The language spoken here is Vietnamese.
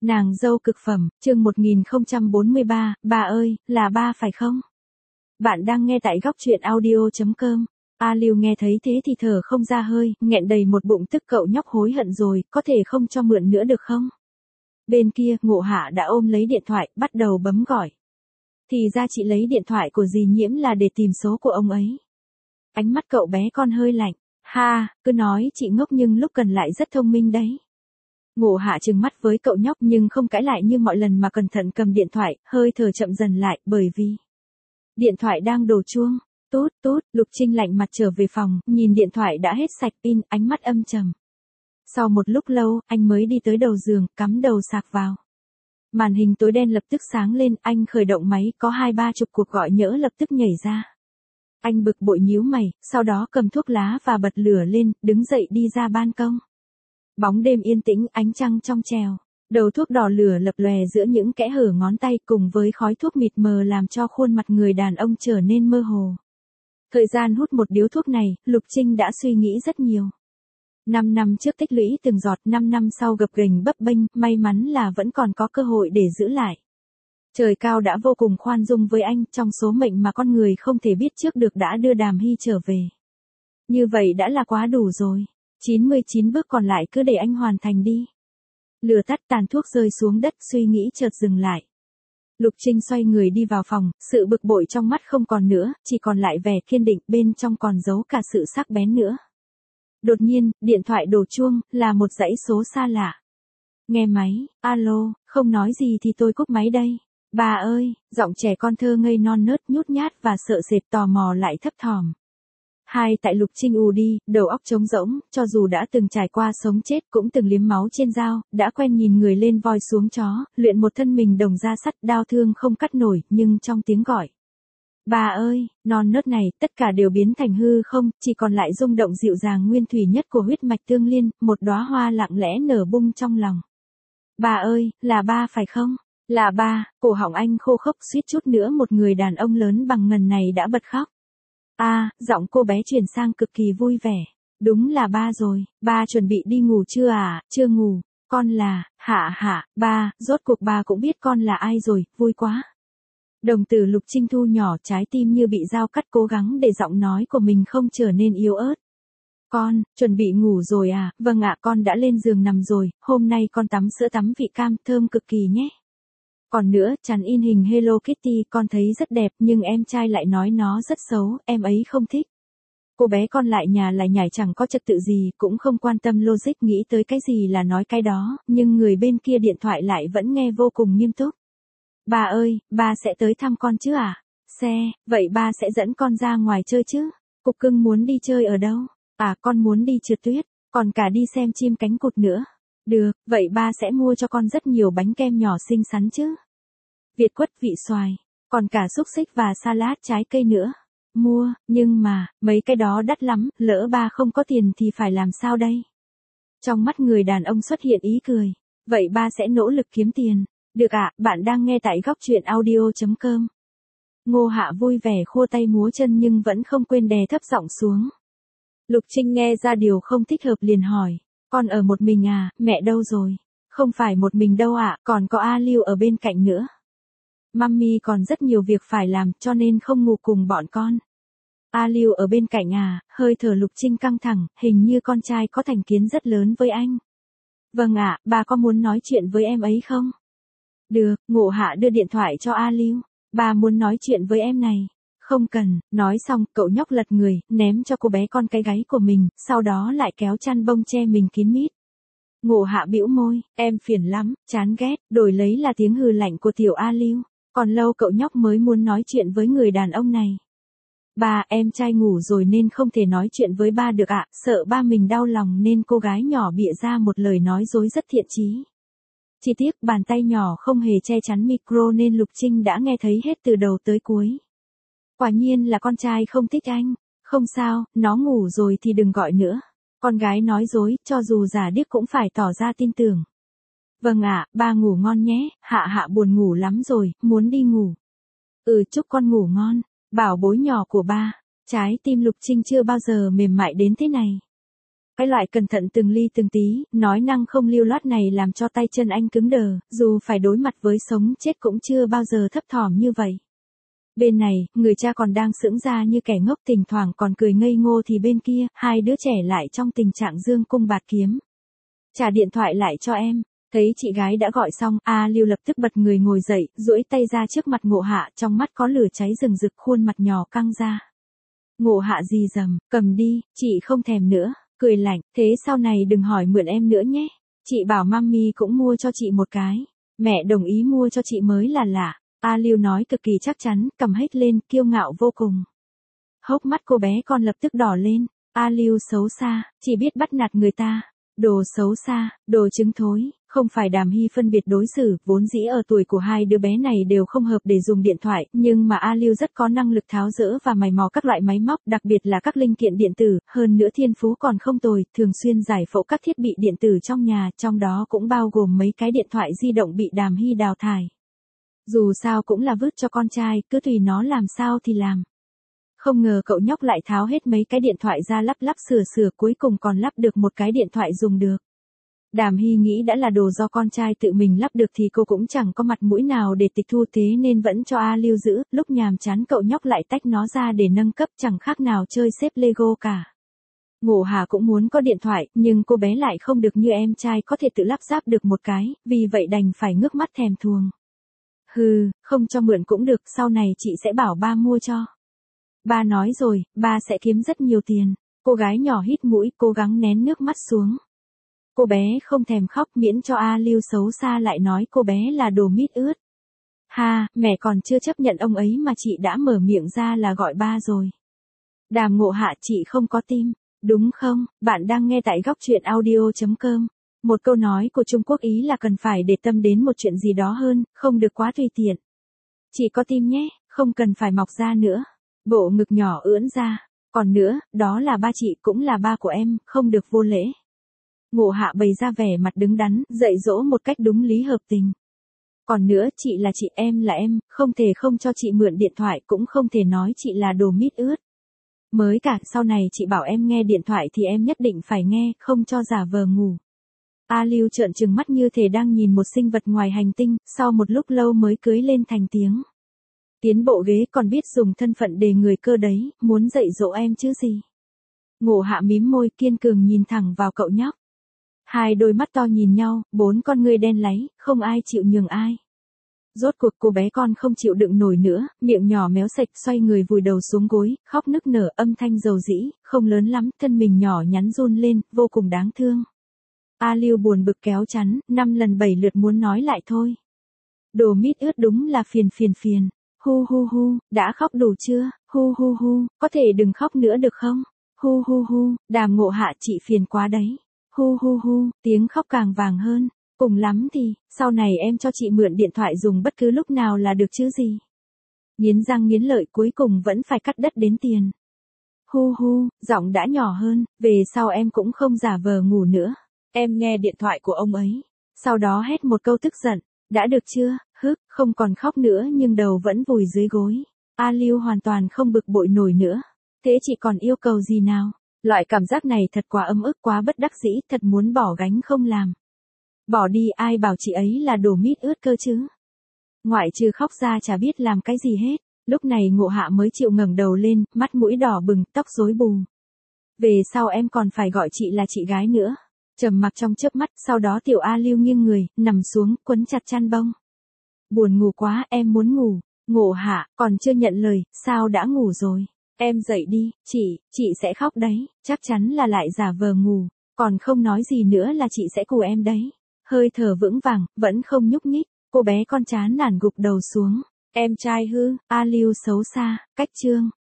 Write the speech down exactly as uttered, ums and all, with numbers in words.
Nàng dâu cực phẩm, chương một nghìn không trăm bốn mươi ba, ba ơi, là ba phải không? Bạn đang nghe tại góc truyện audio chấm com. A Lưu nghe thấy thế thì thở không ra hơi, nghẹn đầy một bụng tức cậu nhóc hối hận rồi, có thể không cho mượn nữa được không? Bên kia, Ngộ Hạ đã ôm lấy điện thoại, bắt đầu bấm gọi. Thì ra chị lấy điện thoại của dì Nhiễm là để tìm số của ông ấy. Ánh mắt cậu bé con hơi lạnh. Ha, cứ nói chị ngốc nhưng lúc cần lại rất thông minh đấy. Ngộ Hạ trừng mắt với cậu nhóc nhưng không cãi lại như mọi lần mà cẩn thận cầm điện thoại, hơi thở chậm dần lại bởi vì điện thoại đang đổ chuông. Tút tút, Lục Trinh lạnh mặt trở về phòng, nhìn điện thoại đã hết sạch pin, ánh mắt âm trầm. Sau một lúc lâu, anh mới đi tới đầu giường, cắm đầu sạc vào. Màn hình tối đen lập tức sáng lên, anh khởi động máy, có hai ba chục cuộc gọi nhỡ lập tức nhảy ra. Anh bực bội nhíu mày, sau đó cầm thuốc lá và bật lửa lên, đứng dậy đi ra ban công. Bóng đêm yên tĩnh, ánh trăng trong trèo. Đầu thuốc đỏ lửa lập lòe giữa những kẽ hở ngón tay cùng với khói thuốc mịt mờ làm cho khuôn mặt người đàn ông trở nên mơ hồ. Thời gian hút một điếu thuốc này, Lục Trinh đã suy nghĩ rất nhiều. Năm năm trước tích lũy từng giọt, năm năm sau gập ghềnh bấp bênh, may mắn là vẫn còn có cơ hội để giữ lại. Trời cao đã vô cùng khoan dung với anh, trong số mệnh mà con người không thể biết trước được đã đưa Đàm Hy trở về. Như vậy đã là quá đủ rồi. chín mươi chín bước còn lại cứ để anh hoàn thành đi. Lửa tắt, tàn thuốc rơi xuống đất, suy nghĩ chợt dừng lại. Lục Trinh xoay người đi vào phòng, sự bực bội trong mắt không còn nữa, chỉ còn lại vẻ kiên định, bên trong còn giấu cả sự sắc bén nữa. Đột nhiên, điện thoại đổ chuông, là một dãy số xa lạ. Nghe máy, alo, không nói gì thì tôi cúp máy đây. Bà ơi, giọng trẻ con thơ ngây non nớt nhút nhát và sợ sệt tò mò lại thấp thỏm. Hai tại Lục Trinh ù đi, đầu óc trống rỗng, cho dù đã từng trải qua sống chết cũng từng liếm máu trên dao, đã quen nhìn người lên voi xuống chó, luyện một thân mình đồng da sắt đau thương không cắt nổi, nhưng trong tiếng gọi. Bà ơi, non nớt này, tất cả đều biến thành hư không, chỉ còn lại rung động dịu dàng nguyên thủy nhất của huyết mạch tương liên, một đóa hoa lặng lẽ nở bung trong lòng. Bà ơi, là ba phải không? Là ba, cổ họng anh khô khốc suýt chút nữa một người đàn ông lớn bằng ngần này đã bật khóc. A, à, giọng cô bé chuyển sang cực kỳ vui vẻ. Đúng là ba rồi, ba chuẩn bị đi ngủ chưa à, chưa ngủ, con là, hạ hạ, ba, rốt cuộc ba cũng biết con là ai rồi, vui quá. Đồng tử Lục Trinh thu nhỏ, trái tim như bị dao cắt, cố gắng để giọng nói của mình không trở nên yếu ớt. Con, chuẩn bị ngủ rồi à, vâng ạ, con đã lên giường nằm rồi, hôm nay con tắm sữa tắm vị cam, thơm cực kỳ nhé. Còn nữa, chắn in hình Hello Kitty con thấy rất đẹp nhưng em trai lại nói nó rất xấu, em ấy không thích. Cô bé con lại nhà lại nhảy chẳng có trật tự gì, cũng không quan tâm logic, nghĩ tới cái gì là nói cái đó, nhưng người bên kia điện thoại lại vẫn nghe vô cùng nghiêm túc. Bà ơi, ba sẽ tới thăm con chứ à? Xe, vậy ba sẽ dẫn con ra ngoài chơi chứ? Cục cưng muốn đi chơi ở đâu? À, con muốn đi trượt tuyết, còn cả đi xem chim cánh cụt nữa. Được, vậy ba sẽ mua cho con rất nhiều bánh kem nhỏ xinh xắn chứ. Việt quất vị xoài, còn cả xúc xích và salad trái cây nữa. Mua, nhưng mà, mấy cái đó đắt lắm, lỡ ba không có tiền thì phải làm sao đây? Trong mắt người đàn ông xuất hiện ý cười. Vậy ba sẽ nỗ lực kiếm tiền. Được ạ, à, bạn đang nghe tại góc truyện audio chấm com. Ngô Hạ vui vẻ khua tay múa chân nhưng vẫn không quên đè thấp giọng xuống. Lục Trinh nghe ra điều không thích hợp liền hỏi. Con ở một mình à, mẹ đâu rồi? Không phải một mình đâu ạ, à, còn có A Lưu ở bên cạnh nữa. Mummy còn rất nhiều việc phải làm cho nên không ngủ cùng bọn con. A Lưu ở bên cạnh à, hơi thở Lục Trinh căng thẳng, hình như con trai có thành kiến rất lớn với anh. Vâng ạ, à, bà có muốn nói chuyện với em ấy không? Được, Ngộ Hạ đưa điện thoại cho A Lưu. Bà muốn nói chuyện với em này. Không cần, nói xong, cậu nhóc lật người, ném cho cô bé con cái gáy của mình, sau đó lại kéo chăn bông che mình kín mít. Ngộ Hạ bĩu môi, em phiền lắm, chán ghét, đổi lấy là tiếng hừ lạnh của tiểu A Lưu. Còn lâu cậu nhóc mới muốn nói chuyện với người đàn ông này. Ba, em trai ngủ rồi nên không thể nói chuyện với ba được ạ, sợ ba mình đau lòng nên cô gái nhỏ bịa ra một lời nói dối rất thiện chí. Chỉ tiếc bàn tay nhỏ không hề che chắn micro nên Lục Trinh đã nghe thấy hết từ đầu tới cuối. Quả nhiên là con trai không thích anh. Không sao, nó ngủ rồi thì đừng gọi nữa. Con gái nói dối, cho dù giả điếc cũng phải tỏ ra tin tưởng. Vâng ạ, à, ba ngủ ngon nhé, Hạ Hạ buồn ngủ lắm rồi, muốn đi ngủ. Ừ, chúc con ngủ ngon, bảo bối nhỏ của ba. Trái tim Lục Trinh chưa bao giờ mềm mại đến thế này. Cái loại cẩn thận từng ly từng tí, nói năng không lưu loát này làm cho tay chân anh cứng đờ, dù phải đối mặt với sống chết cũng chưa bao giờ thấp thỏm như vậy. Bên này, người cha còn đang sững ra như kẻ ngốc, thỉnh thoảng còn cười ngây ngô, thì bên kia, hai đứa trẻ lại trong tình trạng dương cung bạt kiếm. Trả điện thoại lại cho em. Thấy chị gái đã gọi xong, A Lưu lập tức bật người ngồi dậy, duỗi tay ra trước mặt Ngộ Hạ, trong mắt có lửa cháy rừng rực, khuôn mặt nhỏ căng ra. Ngộ Hạ rì rầm, cầm đi, chị không thèm nữa, cười lạnh, thế sau này đừng hỏi mượn em nữa nhé. Chị bảo mami cũng mua cho chị một cái. Mẹ đồng ý mua cho chị mới là lạ. A Lưu nói cực kỳ chắc chắn, cầm hết lên, kiêu ngạo vô cùng. Hốc mắt cô bé con lập tức đỏ lên. A Lưu xấu xa, chỉ biết bắt nạt người ta. Đồ xấu xa, đồ trứng thối. Không phải Đàm Hy phân biệt đối xử, vốn dĩ ở tuổi của hai đứa bé này đều không hợp để dùng điện thoại, nhưng mà A Lưu rất có năng lực tháo dỡ và mày mò các loại máy móc, đặc biệt là các linh kiện điện tử, hơn nữa thiên phú còn không tồi, thường xuyên giải phẫu các thiết bị điện tử trong nhà, trong đó cũng bao gồm mấy cái điện thoại di động bị Đàm Hy đào thải. Dù sao cũng là vứt cho con trai, cứ tùy nó làm sao thì làm. Không ngờ cậu nhóc lại tháo hết mấy cái điện thoại ra lắp lắp sửa sửa, cuối cùng còn lắp được một cái điện thoại dùng được. Đàm Hy nghĩ đã là đồ do con trai tự mình lắp được thì cô cũng chẳng có mặt mũi nào để tịch thu, thế nên vẫn cho A Lưu giữ, lúc nhàm chán cậu nhóc lại tách nó ra để nâng cấp, chẳng khác nào chơi xếp Lego cả. Ngộ Hà cũng muốn có điện thoại, nhưng cô bé lại không được như em trai có thể tự lắp ráp được một cái, vì vậy đành phải ngước mắt thèm thuồng. Hừ, không cho mượn cũng được, sau này chị sẽ bảo ba mua cho. Ba nói rồi, ba sẽ kiếm rất nhiều tiền. Cô gái nhỏ hít mũi, cố gắng nén nước mắt xuống. Cô bé không thèm khóc, miễn cho A Lưu xấu xa lại nói cô bé là đồ mít ướt. Ha, mẹ còn chưa chấp nhận ông ấy mà chị đã mở miệng ra là gọi ba rồi. Đàm Ngộ Hạ, chị không có tim, đúng không? Bạn đang nghe tại góc truyện audio chấm com. Một câu nói của Trung Quốc ý là cần phải để tâm đến một chuyện gì đó hơn, không được quá tùy tiện. Chị có tim nhé, không cần phải mọc ra nữa. Bộ ngực nhỏ ưỡn ra. Còn nữa, đó là ba chị, cũng là ba của em, không được vô lễ. Ngộ Hạ bày ra vẻ mặt đứng đắn, dạy dỗ một cách đúng lý hợp tình. Còn nữa, chị là chị, em là em, không thể không cho chị mượn điện thoại, cũng không thể nói chị là đồ mít ướt. Mới cả, sau này chị bảo em nghe điện thoại thì em nhất định phải nghe, không cho giả vờ ngủ. A Lưu trợn trừng mắt như thể đang nhìn một sinh vật ngoài hành tinh, sau một lúc lâu mới cưới lên thành tiếng. Tiến bộ ghế, còn biết dùng thân phận đề người cơ đấy, muốn dạy dỗ em chứ gì. Ngộ Hạ mím môi, kiên cường nhìn thẳng vào cậu nhóc. Hai đôi mắt to nhìn nhau, bốn con ngươi đen láy, không ai chịu nhường ai. Rốt cuộc cô bé con không chịu đựng nổi nữa, miệng nhỏ méo sạch, xoay người vùi đầu xuống gối, khóc nức nở, âm thanh dầu dĩ, không lớn lắm, thân mình nhỏ nhắn run lên, vô cùng đáng thương. A Lưu buồn bực kéo chắn, năm lần bảy lượt muốn nói lại thôi. Đồ mít ướt đúng là phiền phiền phiền. Hu hu hu, đã khóc đủ chưa? Hu hu hu, có thể đừng khóc nữa được không? Hu hu hu, Đàm Ngộ Hạ, chị phiền quá đấy. Hu hu hu, tiếng khóc càng vàng hơn. Cùng lắm thì, sau này em cho chị mượn điện thoại dùng bất cứ lúc nào là được chứ gì. Nghiến răng nghiến lợi, cuối cùng vẫn phải cắt đất đến tiền. Hu hu, giọng đã nhỏ hơn, về sau em cũng không giả vờ ngủ nữa. Em nghe điện thoại của ông ấy. Sau đó hét một câu tức giận. Đã được chưa? Hức, không còn khóc nữa nhưng đầu vẫn vùi dưới gối. A Lưu hoàn toàn không bực bội nổi nữa. Thế chị còn yêu cầu gì nào? Loại cảm giác này thật quá ấm ức, quá bất đắc dĩ, thật muốn bỏ gánh không làm. Bỏ đi, ai bảo chị ấy là đồ mít ướt cơ chứ? Ngoại trừ khóc ra chả biết làm cái gì hết. Lúc này Ngộ Hạ mới chịu ngẩng đầu lên, mắt mũi đỏ bừng, tóc rối bù. Về sau em còn phải gọi chị là chị gái nữa. Trầm mặc trong chớp mắt, sau đó tiểu A Lưu nghiêng người, nằm xuống, quấn chặt chăn bông. Buồn ngủ quá, em muốn ngủ. Ngộ Hạ, còn chưa nhận lời, sao đã ngủ rồi? Em dậy đi, chị, chị sẽ khóc đấy, chắc chắn là lại giả vờ ngủ, còn không nói gì nữa là chị sẽ cù em đấy. Hơi thở vững vàng, vẫn không nhúc nhích, cô bé con chán nản gục đầu xuống. Em trai hư, A Lưu xấu xa, cách chương.